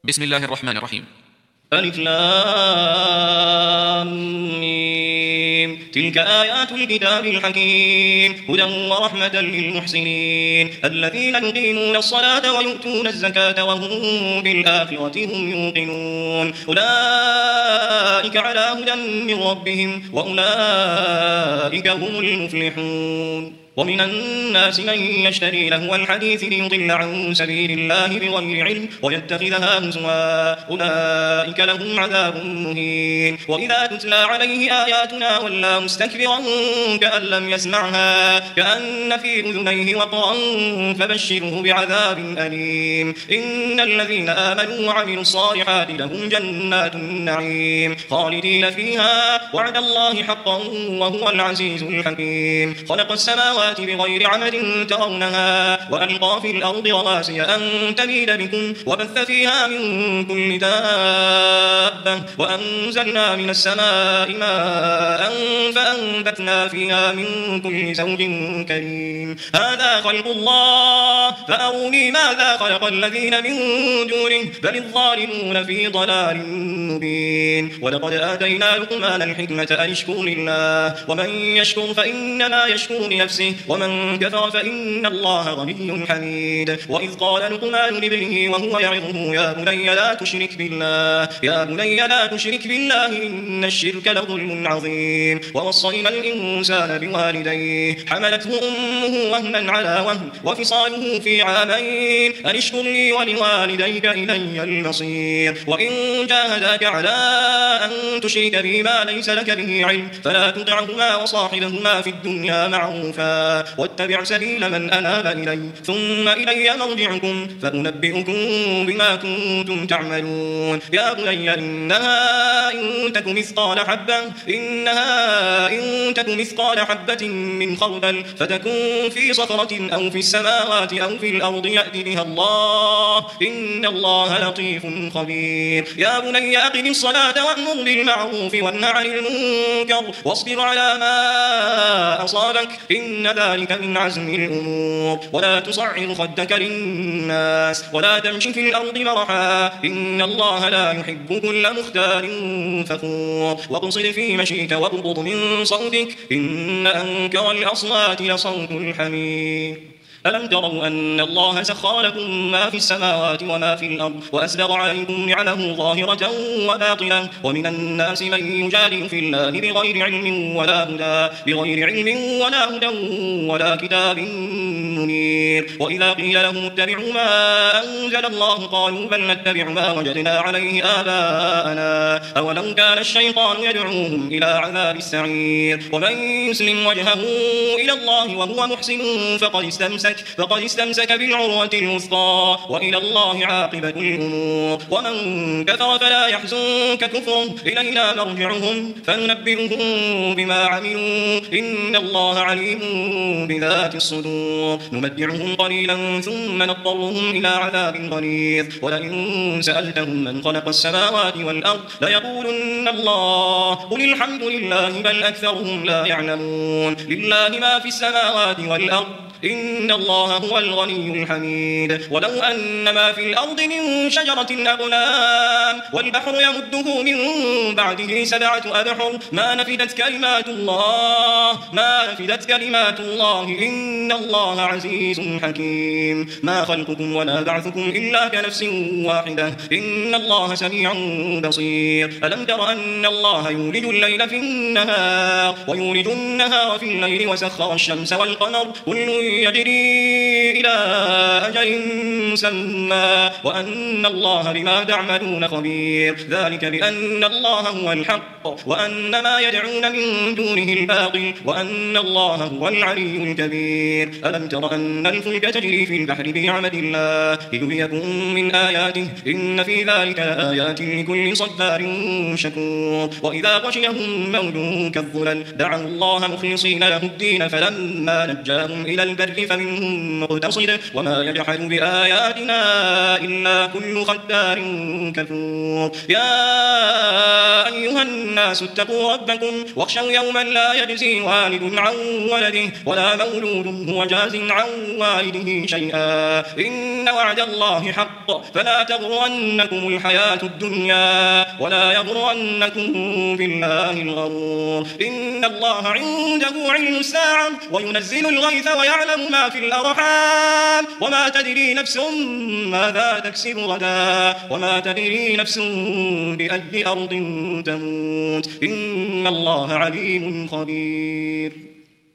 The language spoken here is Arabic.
بسم الله الرحمن الرحيم. ألف لام ميم. تلك آيات الكتاب الحكيم هدى ورحمة للمحسنين الذين يقيمون الصلاة ويؤتون الزكاة وهم بالآخرة هم يوقنون أولئك على هدى من ربهم وأولئك هم المفلحون. ومن الناس من يشتري لهو الحديث ليضل عن سبيل الله بغير علم ويتخذها هزوا أولئك لهم عذاب مهين. وإذا تتلى عليه آياتنا ولى مستكبرا كأن لم يسمعها كأن في أذنيه وقرا فبشره بعذاب أليم. إن الذين آمنوا وعملوا الصالحات لهم جنات النعيم خالدين فيها وعد الله حقا وهو العزيز الحكيم. خلق السماوات بغير عمد ترونها وألقى في الأرض رواسي أن تميد بكم وبث فيها من كل دابة وأنزلنا من السماء ماء فأنبتنا فيها من كل زوج كريم. هذا خلق الله فأروني ماذا خلق الذين من دونه بل الظالمون في ضلال مبين. ولقد آتينا لقمان الحكمة أن اشكر لله ومن يشكر فإنما يشكر لنفسه ومن كفر فإن الله غني حميد. وإذ قال لقمان لابنه وهو يعظه يا بني لا تشرك بالله إن الشرك لظلم عظيم. ووصينا الإنسان بوالديه حملته أمه وهنا على وهن وفصاله في عامين أن اشكر لي ولوالديك إلي المصير. وإن جاهداك على أن تشرك بي ما ليس لك به علم فلا تطعهما وصاحبهما في الدنيا معروفا واتبع سبيل من أناب إلي ثم إلي مرجعكم فأنبئكم بما كنتم تعملون. يا بني إنها إن تك مثقال حبة من خردل فتكون في صخرة أو في السماوات أو في الأرض يأت بها الله إن الله لطيف خبير. يا بني أقم الصلاة وأمر بالمعروف وانه عن المنكر واصبر على ما أصابك إن ذلك من عزم الأمور. ولا تصعر خدك للناس ولا تمشي في الأرض مرحا إن الله لا يحب كل مختال فخور. واقصد في مشيك واغضض من صوتك إن أنكر الأصوات لصوت الحمير. ألم تروا أن الله سخر لكم ما في السماوات وما في الأرض وأسبغ عليكم نعمه ظاهرة وباطنة ومن الناس من يجادل في الله بغير علم ولا هدى ولا كتاب منير. وإذا قيل لهم اتبعوا ما أنزل الله قالوا بل نتبع ما وجدنا عليه آباءنا أولو كان الشيطان يدعوهم إلى عذاب السعير. ومن يسلم وجهه إلى الله وهو محسن فقد استمسك بالعروة الوثقى وإلى الله عاقبة الأمور. ومن كفر فلا يحزنك كفرهم إلينا مرجعهم فننبئهم بما عملوا إن الله عليم بذات الصدور. نمتعهم قليلا ثم نضطرهم إلى عذاب غليظ. ولئن سألتهم من خلق السماوات والأرض ليقولن الله قل الحمد لله بل أكثرهم لا يعلمون. لله ما في السماوات والأرض إن الله هو الغني الحميد. ولو أن ما في الأرض من شجرة أقلام والبحر يمده من بعده 7 أبحر ما نفدت كلمات الله إن الله عزيز حكيم. ما خلقكم ولا بعثكم إلا كنفس واحدة إن الله سميع بصير. ألم تر أن الله يولج الليل في النهار ويولج النهار في الليل وسخر الشمس والقمر كل يجري إلى أجل مسمى وأن الله بما تعملون خبير. ذلك بأن الله هو الحق وأن ما يدعون من دونه الباطل وأن الله هو العلي الكبير. ألم تر أن الفلك تجري في البحر بنعمة الله ليريكم من آياته إن في ذلك لآيات لكل صبار شكور. وإذا غشيهم موج كالظلل دعوا الله مخلصين له الدين فلما نجاهم إلى البر البر فمنهم مقتصد وما يجحد بآياتنا إلا كل ختار كفور يا أيها الناس اتقوا ربكم واخشوا يوما لا يجزي والد عن ولده ولا مولود هو جاز عن والده شيئا إن وعد الله حق فلا تغرنكم الحياة الدنيا ولا يغرنكم بالله الغرور إن الله عنده علم الساعة وينزل الغيث ويعلم ما في الأرحام وما تدري نفس ماذا تكسب غدا وما تدري نفس بأي أرض تموت إن الله عليم خبير.